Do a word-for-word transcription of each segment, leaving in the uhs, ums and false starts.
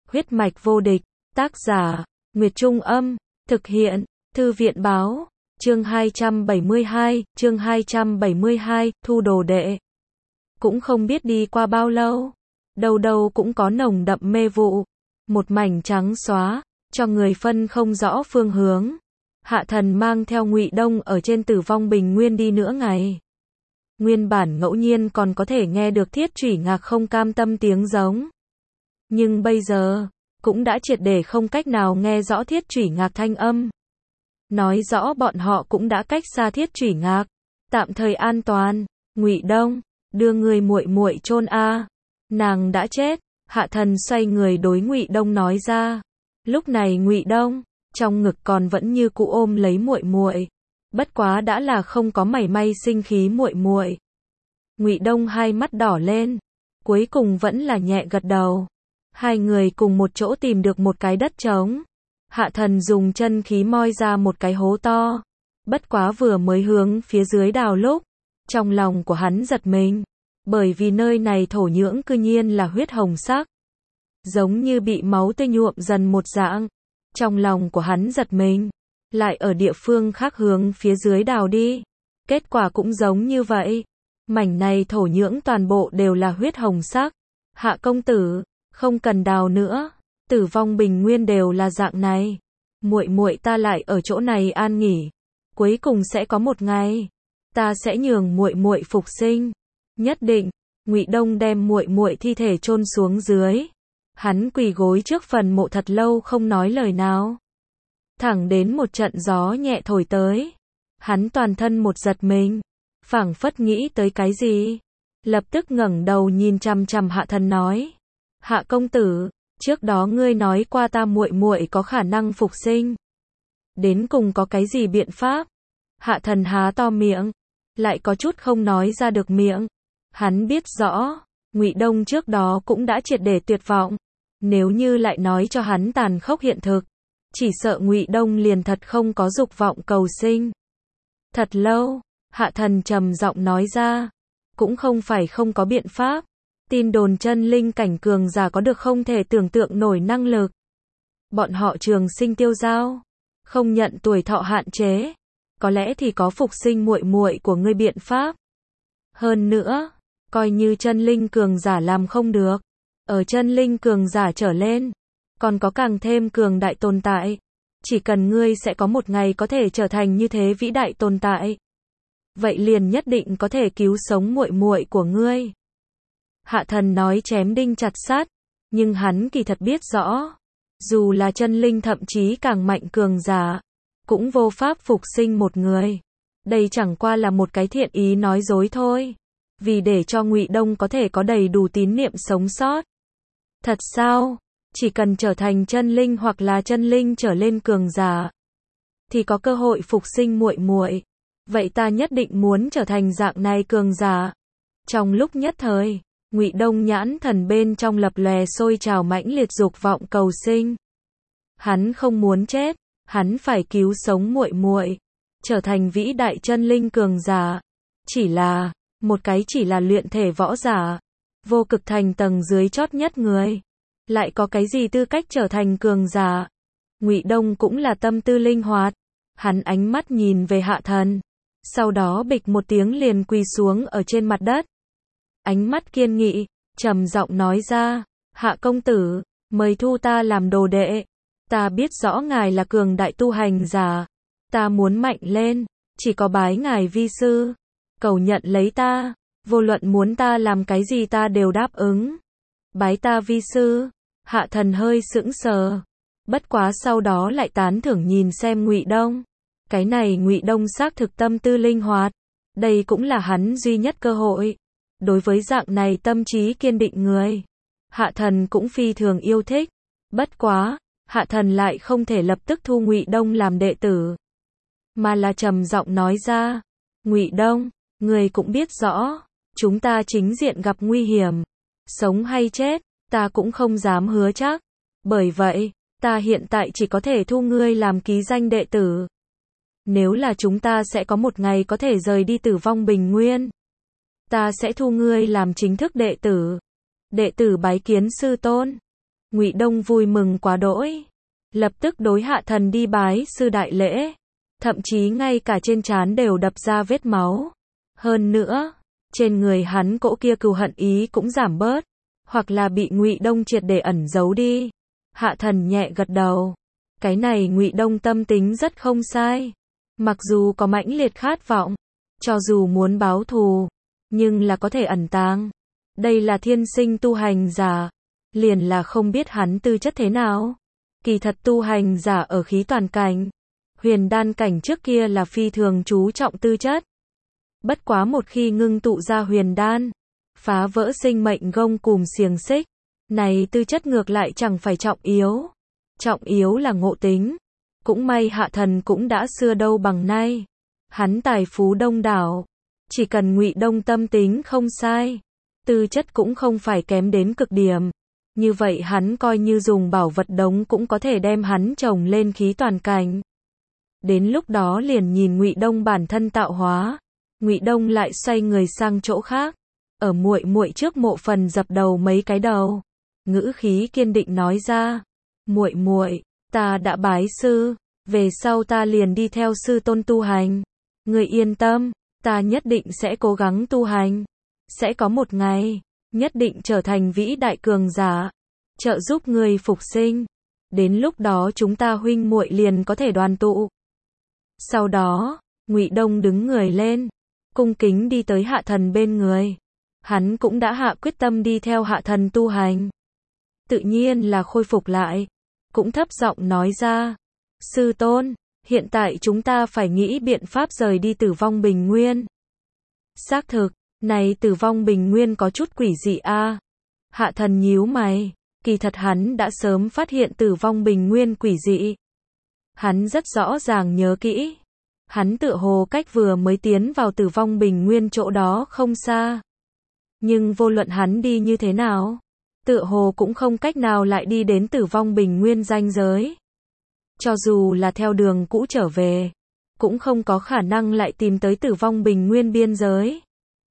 Huyết mạch vô địch, tác giả, Nguyệt Trung Âm, thực hiện, Thư viện Báo, chương hai trăm bảy mươi hai, chương hai trăm bảy mươi hai, thu đồ đệ. Cũng không biết đi qua bao lâu, đâu đâu cũng có nồng đậm mê vụ, một mảnh trắng xóa, cho người phân không rõ phương hướng. Hạ Thần mang theo Ngụy Đông ở trên Tử Vong Bình Nguyên đi nửa ngày. Nguyên bản ngẫu nhiên còn có thể nghe được Thiết Chủy Ngạc không cam tâm tiếng giống. Nhưng bây giờ, cũng đã triệt để không cách nào nghe rõ Thiết Chủy Ngạc thanh âm. Nói rõ bọn họ cũng đã cách xa Thiết Chủy Ngạc, tạm thời an toàn. Ngụy Đông, đưa người muội muội chôn a. Nàng đã chết. Hạ Thần xoay người đối Ngụy Đông nói ra. Lúc này Ngụy Đông, trong ngực còn vẫn như cũ ôm lấy muội muội, bất quá đã là không có mảy may sinh khí muội muội. Ngụy Đông hai mắt đỏ lên, cuối cùng vẫn là nhẹ gật đầu. Hai người cùng một chỗ tìm được một cái đất trống. Hạ Thần dùng chân khí moi ra một cái hố to, bất quá vừa mới hướng phía dưới đào lúc, trong lòng của hắn giật mình, bởi vì nơi này thổ nhưỡng cư nhiên là huyết hồng sắc, giống như bị máu tươi nhuộm dần một dạng. Trong lòng của hắn giật mình, lại ở địa phương khác hướng phía dưới đào đi, kết quả cũng giống như vậy. Mảnh này thổ nhưỡng toàn bộ đều là huyết hồng sắc. Hạ công tử, không cần đào nữa, Tử Vong Bình Nguyên đều là dạng này. Muội muội ta lại ở chỗ này an nghỉ, cuối cùng sẽ có một ngày, ta sẽ nhường muội muội phục sinh, nhất định. Ngụy Đông đem muội muội thi thể chôn xuống dưới. Hắn quỳ gối trước phần mộ thật lâu không nói lời nào. Thẳng đến một trận gió nhẹ thổi tới, hắn toàn thân một giật mình, phảng phất nghĩ tới cái gì, lập tức ngẩng đầu nhìn chằm chằm Hạ Thần nói: "Hạ công tử, trước đó ngươi nói qua ta muội muội có khả năng phục sinh, đến cùng có cái gì biện pháp?" Hạ Thần há to miệng, lại có chút không nói ra được miệng. Hắn biết rõ, Ngụy Đông trước đó cũng đã triệt để tuyệt vọng. Nếu như lại nói cho hắn tàn khốc hiện thực, chỉ sợ Ngụy Đông liền thật không có dục vọng cầu sinh. Thật lâu, Hạ Thần trầm giọng nói ra, cũng không phải không có biện pháp. Tin đồn chân linh cảnh cường giả có được không thể tưởng tượng nổi năng lực. Bọn họ trường sinh tiêu dao, không nhận tuổi thọ hạn chế, có lẽ thì có phục sinh muội muội của ngươi biện pháp. Hơn nữa, coi như chân linh cường giả làm không được, ở chân linh cường giả trở lên, còn có càng thêm cường đại tồn tại. Chỉ cần ngươi sẽ có một ngày có thể trở thành như thế vĩ đại tồn tại, vậy liền nhất định có thể cứu sống muội muội của ngươi. Hạ Thần nói chém đinh chặt sắt, nhưng hắn kỳ thật biết rõ, dù là chân linh thậm chí càng mạnh cường giả, cũng vô pháp phục sinh một người. Đây chẳng qua là một cái thiện ý nói dối thôi, vì để cho Ngụy Đông có thể có đầy đủ tín niệm sống sót. Thật sao? Chỉ cần trở thành chân linh hoặc là chân linh trở lên cường giả, thì có cơ hội phục sinh muội muội. Vậy ta nhất định muốn trở thành dạng này cường giả. Trong lúc nhất thời, Ngụy Đông nhãn thần bên trong lập lòe sôi trào mãnh liệt dục vọng cầu sinh. Hắn không muốn chết, hắn phải cứu sống muội muội, trở thành vĩ đại chân linh cường giả. Chỉ là, một cái chỉ là luyện thể võ giả, vô cực thành tầng dưới chót nhất người, lại có cái gì tư cách trở thành cường giả? Ngụy Đông cũng là tâm tư linh hoạt, hắn ánh mắt nhìn về Hạ Thần, sau đó bịch một tiếng liền quỳ xuống ở trên mặt đất. Ánh mắt kiên nghị, trầm giọng nói ra: "Hạ công tử, mời thu ta làm đồ đệ. Ta biết rõ ngài là cường đại tu hành giả, ta muốn mạnh lên, chỉ có bái ngài vi sư, cầu nhận lấy ta, vô luận muốn ta làm cái gì ta đều đáp ứng. Bái ta vi sư." Hạ Thần hơi sững sờ, bất quá sau đó lại tán thưởng nhìn xem Ngụy Đông. Cái này Ngụy Đông xác thực tâm tư linh hoạt, đây cũng là hắn duy nhất cơ hội. Đối với dạng này tâm trí kiên định người, Hạ Thần cũng phi thường yêu thích. Bất quá, Hạ Thần lại không thể lập tức thu Ngụy Đông làm đệ tử, mà là trầm giọng nói ra: "Ngụy Đông, người cũng biết rõ, chúng ta chính diện gặp nguy hiểm, sống hay chết, ta cũng không dám hứa chắc. Bởi vậy, ta hiện tại chỉ có thể thu ngươi làm ký danh đệ tử. Nếu là chúng ta sẽ có một ngày có thể rời đi Tử Vong Bình Nguyên, ta sẽ thu ngươi làm chính thức đệ tử. Đệ tử bái kiến sư tôn." Ngụy Đông vui mừng quá đỗi, lập tức đối Hạ Thần đi bái sư đại lễ, thậm chí ngay cả trên trán đều đập ra vết máu. Hơn nữa, trên người hắn cỗ kia cừu hận ý cũng giảm bớt, hoặc là bị Ngụy Đông triệt để ẩn giấu đi. Hạ Thần nhẹ gật đầu. Cái này Ngụy Đông tâm tính rất không sai. Mặc dù có mãnh liệt khát vọng, cho dù muốn báo thù, nhưng là có thể ẩn tàng. Đây là thiên sinh tu hành giả, liền là không biết hắn tư chất thế nào. Kỳ thật tu hành giả ở khí toàn cảnh, huyền đan cảnh trước kia là phi thường chú trọng tư chất. Bất quá một khi ngưng tụ ra huyền đan, phá vỡ sinh mệnh gông cùm xiềng xích, này tư chất ngược lại chẳng phải trọng yếu. Trọng yếu là ngộ tính. Cũng may Hạ Thần cũng đã xưa đâu bằng nay. Hắn tài phú đông đảo, chỉ cần Ngụy Đông tâm tính không sai, tư chất cũng không phải kém đến cực điểm. Như vậy hắn coi như dùng bảo vật đống cũng có thể đem hắn trồng lên khí toàn cảnh. Đến lúc đó liền nhìn Ngụy Đông bản thân tạo hóa. Ngụy Đông lại xoay người sang chỗ khác, ở muội muội trước mộ phần dập đầu mấy cái đầu, ngữ khí kiên định nói ra: "Muội muội, ta đã bái sư, về sau ta liền đi theo sư tôn tu hành. Ngươi yên tâm, ta nhất định sẽ cố gắng tu hành, sẽ có một ngày nhất định trở thành vĩ đại cường giả, trợ giúp ngươi phục sinh. Đến lúc đó chúng ta huynh muội liền có thể đoàn tụ." Sau đó, Ngụy Đông đứng người lên, cung kính đi tới Hạ Thần bên người. Hắn cũng đã hạ quyết tâm đi theo Hạ Thần tu hành. Tự nhiên là khôi phục lại, cũng thấp giọng nói ra: "Sư tôn, hiện tại chúng ta phải nghĩ biện pháp rời đi Tử Vong Bình Nguyên." Xác thực, này Tử Vong Bình Nguyên có chút quỷ dị a. Hạ Thần nhíu mày, kỳ thật hắn đã sớm phát hiện Tử Vong Bình Nguyên quỷ dị. Hắn rất rõ ràng nhớ kỹ, hắn tựa hồ cách vừa mới tiến vào Tử Vong Bình Nguyên chỗ đó không xa. Nhưng vô luận hắn đi như thế nào, tựa hồ cũng không cách nào lại đi đến Tử Vong Bình Nguyên ranh giới. Cho dù là theo đường cũ trở về, cũng không có khả năng lại tìm tới Tử Vong Bình Nguyên biên giới.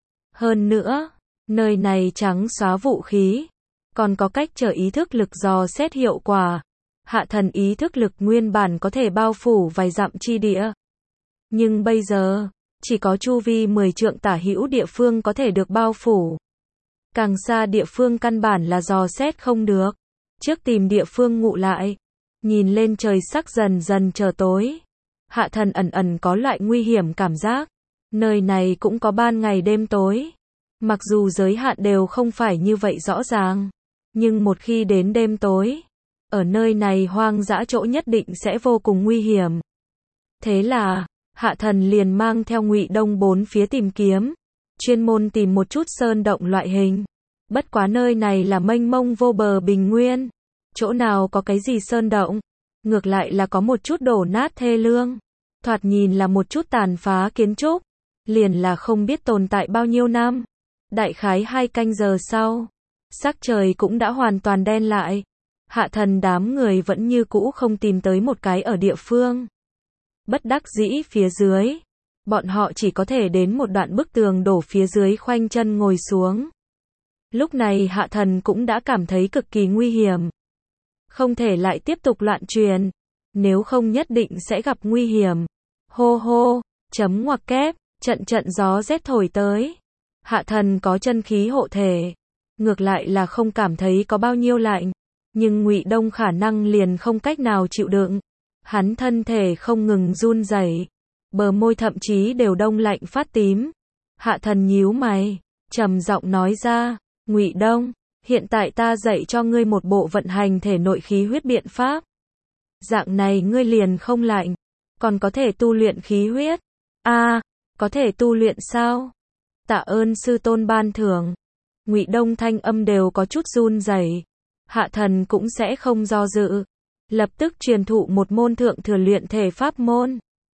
Hơn nữa, nơi này trắng xóa vũ khí, còn có cách trở ý thức lực dò xét hiệu quả. Hạ Thần ý thức lực nguyên bản có thể bao phủ vài dặm chi địa. Nhưng bây giờ, chỉ có chu vi mười trượng tả hữu địa phương có thể được bao phủ. Càng xa địa phương căn bản là dò xét không được. Trước tìm địa phương ngụ lại, nhìn lên trời sắc dần dần trở tối. Hạ Thần ẩn ẩn có loại nguy hiểm cảm giác. Nơi này cũng có ban ngày đêm tối. Mặc dù giới hạn đều không phải như vậy rõ ràng, nhưng một khi đến đêm tối, ở nơi này hoang dã chỗ nhất định sẽ vô cùng nguy hiểm. Thế là, Hạ Thần liền mang theo Ngụy Đông bốn phía tìm kiếm, chuyên môn tìm một chút sơn động loại hình. Bất quá nơi này là mênh mông vô bờ bình nguyên, chỗ nào có cái gì sơn động, ngược lại là có một chút đổ nát thê lương, thoạt nhìn là một chút tàn phá kiến trúc, liền là không biết tồn tại bao nhiêu năm. Đại khái hai canh giờ sau, sắc trời cũng đã hoàn toàn đen lại. Hạ Thần đám người vẫn như cũ không tìm tới một cái ở địa phương. Bất đắc dĩ phía dưới, bọn họ chỉ có thể đến một đoạn bức tường đổ phía dưới khoanh chân ngồi xuống. Lúc này Hạ Thần cũng đã cảm thấy cực kỳ nguy hiểm. Không thể lại tiếp tục loạn truyền, nếu không nhất định sẽ gặp nguy hiểm. Hô hô, chấm ngoặc kép, trận trận gió rét thổi tới. Hạ Thần có chân khí hộ thể, ngược lại là không cảm thấy có bao nhiêu lạnh, nhưng Ngụy Đông khả năng liền không cách nào chịu đựng. Hắn thân thể không ngừng run rẩy, bờ môi thậm chí đều đông lạnh phát tím. Hạ Thần nhíu mày, trầm giọng nói ra: "Ngụy Đông, hiện tại ta dạy cho ngươi một bộ vận hành thể nội khí huyết biện pháp. Dạng này ngươi liền không lạnh, còn có thể tu luyện khí huyết." "A, à, có thể tu luyện sao? Tạ ơn sư tôn ban thưởng." Ngụy Đông thanh âm đều có chút run rẩy. Hạ Thần cũng sẽ không do dự, lập tức truyền thụ một môn thượng thừa luyện thể pháp môn.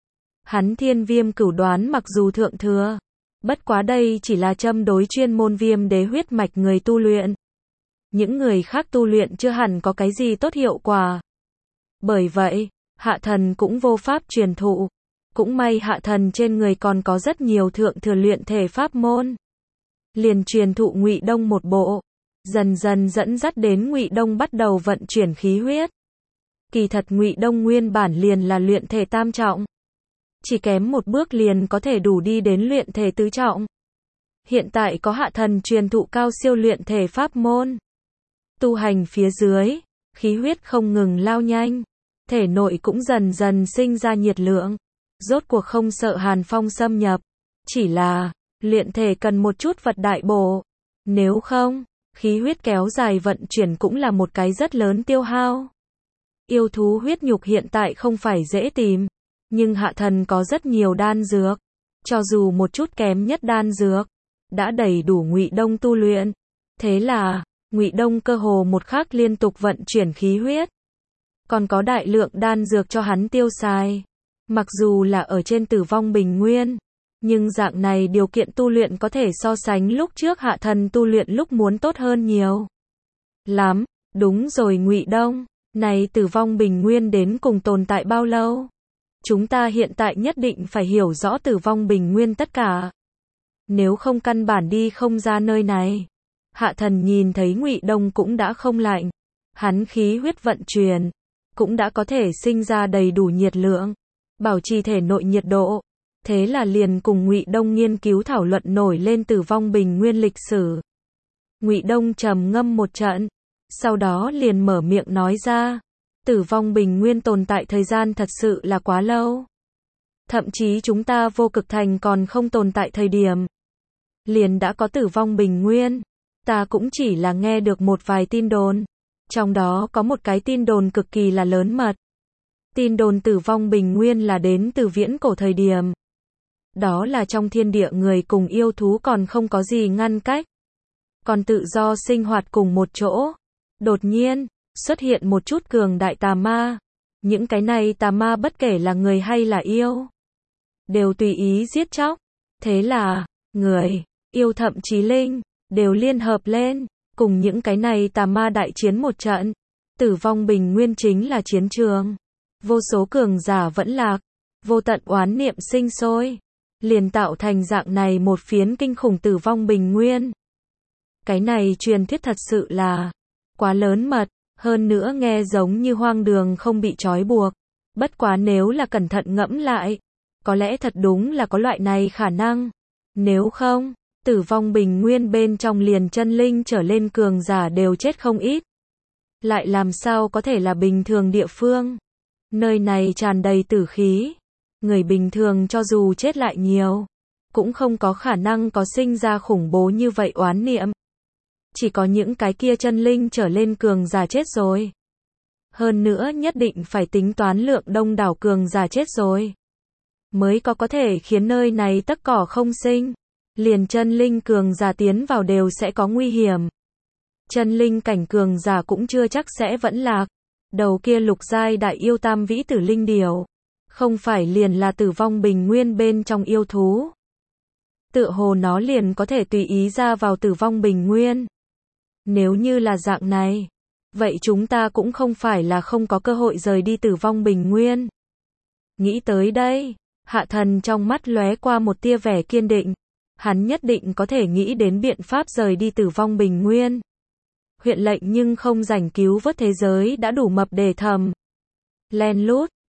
Hắn Thiên Viêm Cửu Đoán mặc dù thượng thừa, bất quá đây chỉ là châm đối chuyên môn viêm đế huyết mạch người tu luyện. Những người khác tu luyện chưa hẳn có cái gì tốt hiệu quả. Bởi vậy, Hạ Thần cũng vô pháp truyền thụ. Cũng may Hạ Thần trên người còn có rất nhiều thượng thừa luyện thể pháp môn. Liền truyền thụ Ngụy Đông một bộ. dần dần dẫn dắt đến Ngụy Đông bắt đầu vận chuyển khí huyết. Kỳ thật Ngụy Đông nguyên bản liền là luyện thể tam trọng, chỉ kém một bước liền có thể đủ đi đến luyện thể tứ trọng. Hiện tại có hạ thần truyền thụ cao siêu luyện thể pháp môn, tu hành phía dưới, khí huyết không ngừng lao nhanh, thể nội cũng dần dần sinh ra nhiệt lượng, rốt cuộc không sợ hàn phong xâm nhập, chỉ là luyện thể cần một chút vật đại bổ, nếu không, khí huyết kéo dài vận chuyển cũng là một cái rất lớn tiêu hao. Yêu thú huyết nhục hiện tại không phải dễ tìm, nhưng hạ thần có rất nhiều đan dược, cho dù một chút kém nhất đan dược, đã đầy đủ Ngụy Đông tu luyện. Thế là, Ngụy Đông cơ hồ một khắc liên tục vận chuyển khí huyết, còn có đại lượng đan dược cho hắn tiêu xài. Mặc dù là ở trên Tử Vong Bình Nguyên, nhưng dạng này điều kiện tu luyện có thể so sánh lúc trước hạ thần tu luyện lúc muốn tốt hơn nhiều lắm. Đúng rồi Ngụy Đông, này Tử Vong Bình Nguyên đến cùng tồn tại bao lâu? Chúng ta hiện tại nhất định phải hiểu rõ Tử Vong Bình Nguyên tất cả, nếu không căn bản đi không ra nơi này. Hạ thần nhìn thấy Ngụy Đông cũng đã không lạnh, hắn khí huyết vận chuyển, cũng đã có thể sinh ra đầy đủ nhiệt lượng, bảo trì thể nội nhiệt độ. Thế là liền cùng Ngụy Đông nghiên cứu thảo luận nổi lên Tử Vong Bình Nguyên lịch sử. Ngụy Đông trầm ngâm một trận, sau đó liền mở miệng nói ra, Tử Vong Bình Nguyên tồn tại thời gian thật sự là quá lâu. Thậm chí chúng ta Vô Cực Thành còn không tồn tại thời điểm, liền đã có Tử Vong Bình Nguyên. Ta cũng chỉ là nghe được một vài tin đồn, trong đó có một cái tin đồn cực kỳ là lớn mật. Tin đồn Tử Vong Bình Nguyên là đến từ viễn cổ thời điểm. Đó là trong thiên địa người cùng yêu thú còn không có gì ngăn cách, còn tự do sinh hoạt cùng một chỗ. Đột nhiên, xuất hiện một chút cường đại tà ma. Những cái này tà ma bất kể là người hay là yêu, đều tùy ý giết chóc. Thế là, người, yêu thậm chí linh, đều liên hợp lên, cùng những cái này tà ma đại chiến một trận. Tử Vong Bình Nguyên chính là chiến trường. Vô số cường giả vẫn lạc, vô tận oán niệm sinh sôi, liền tạo thành dạng này một phiến kinh khủng Tử Vong Bình Nguyên. Cái này truyền thuyết thật sự là quá lớn mật, hơn nữa nghe giống như hoang đường không bị trói buộc. Bất quá nếu là cẩn thận ngẫm lại, có lẽ thật đúng là có loại này khả năng. Nếu không, Tử Vong Bình Nguyên bên trong liền chân linh trở lên cường giả đều chết không ít. Lại làm sao có thể là bình thường địa phương? Nơi này tràn đầy tử khí. Người bình thường cho dù chết lại nhiều, cũng không có khả năng có sinh ra khủng bố như vậy oán niệm. Chỉ có những cái kia chân linh trở lên cường giả chết rồi. Hơn nữa nhất định phải tính toán lượng đông đảo cường giả chết rồi, mới có có thể khiến nơi này tất cỏ không sinh. Liền chân linh cường giả tiến vào đều sẽ có nguy hiểm. Chân linh cảnh cường giả cũng chưa chắc sẽ vẫn lạc. Đầu kia lục giai đại yêu tam vĩ tử linh điểu, không phải liền là Tử Vong Bình Nguyên bên trong yêu thú. Tựa hồ nó liền có thể tùy ý ra vào Tử Vong Bình Nguyên. Nếu như là dạng này, vậy chúng ta cũng không phải là không có cơ hội rời đi Tử Vong Bình Nguyên. Nghĩ tới đây, hạ thần trong mắt lóe qua một tia vẻ kiên định. Hắn nhất định có thể nghĩ đến biện pháp rời đi Tử Vong Bình Nguyên. Huyện lệnh nhưng không rảnh cứu vớt thế giới đã đủ mập để thầm. Len lút,